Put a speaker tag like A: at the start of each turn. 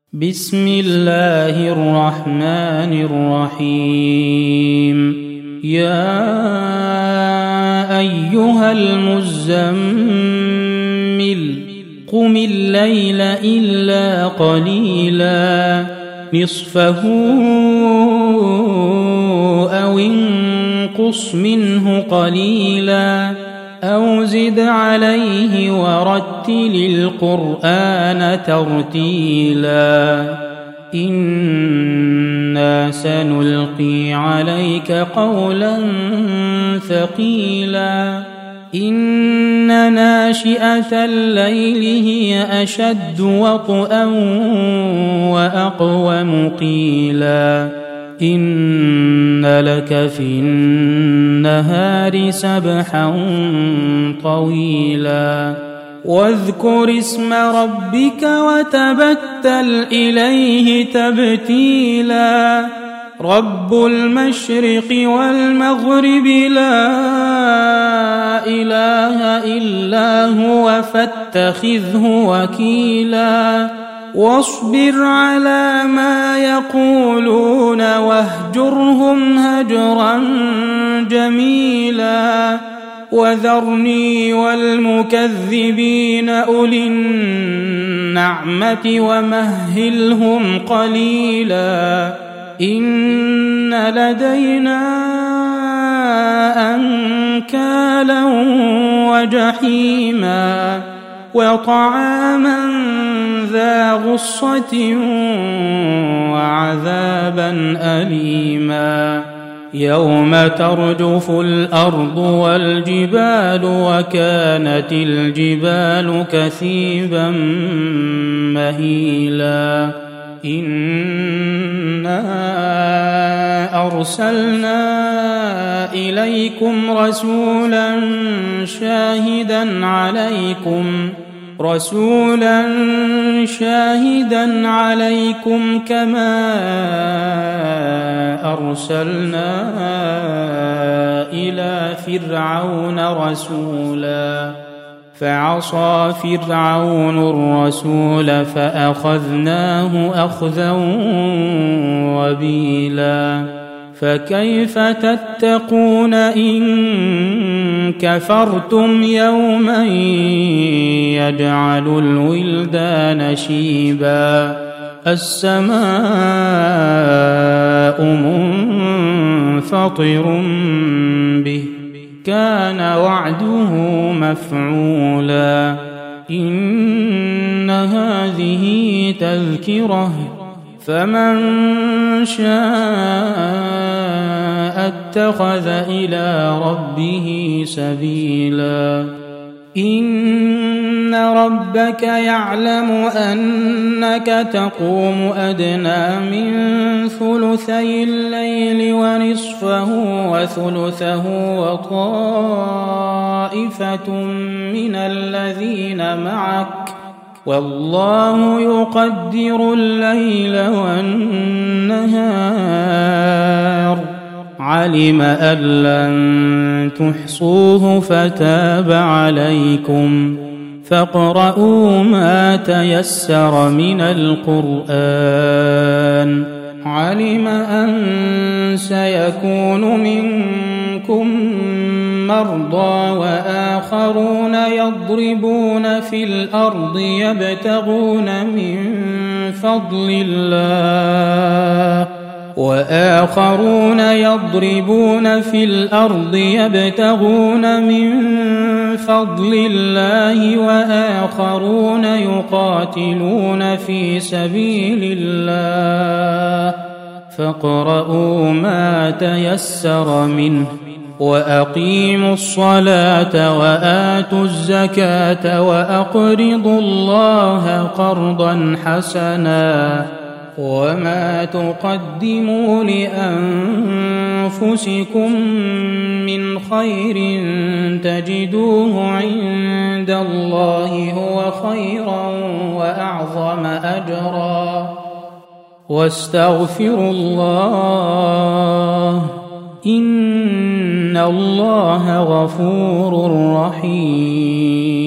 A: بسم الله الرحمن الرحيم. يا أيها المزمل قم الليل إلا قليلا نصفه أو انقص منه قليلا أو زد عليه ورتل القرآن ترتيلا إنا سنلقي عليك قولا ثقيلا إن ناشئة الليل هي أشد وطئا وأقوم قيلا إن لك في النهار سبحا طويلا واذكر اسم ربك وتبتل إليه تبتيلا رب المشرق والمغرب لا إله إلا هو فاتخذه وكيلا واصبر على ما يقولون واهجرهم هجرا جميلا وذرني والمكذبين أولي النعمة ومهلهم قليلا إن لدينا أنكالا وجحيما وطعاما ذا غصة وعذابا أليما يوم ترجف الأرض والجبال وكانت الجبال كثيبا مهيلا إنا أرسلنا إليكم رسولا شاهدا عليكم كما أرسلنا إلى فرعون رسولا فعصى فرعون الرسول فأخذناه أخذا وبيلا فكيف تتقون إن كفرتم يوما يجعل الولدان شيبا السماء منفطر به كان وعده مفعولا إن هذه تذكرة فمن شاء اتخذ إلى ربه سبيلا إن ربك يعلم أنك تقوم أدنى من ثلثي الليل ونصفه وثلثه وطائفة من الذين معك والله يقدر الليل والنهار علم أن لن تحصوه فتاب عليكم فاقرؤوا ما تيسر من القرآن علم أن سيكون منكم مرضى وآخرون يضربون في الأرض يبتغون من فضل الله وآخرون يقاتلون في سبيل الله فاقرؤوا ما تيسر منه وأقيموا الصلاة وآتوا الزكاة وأقرضوا الله قرضا حسنا وما تقدموا لأنفسكم من خير تجدوه عند الله هو خيرا وأعظم أجرا واستغفروا الله إن الله غفور رحيم.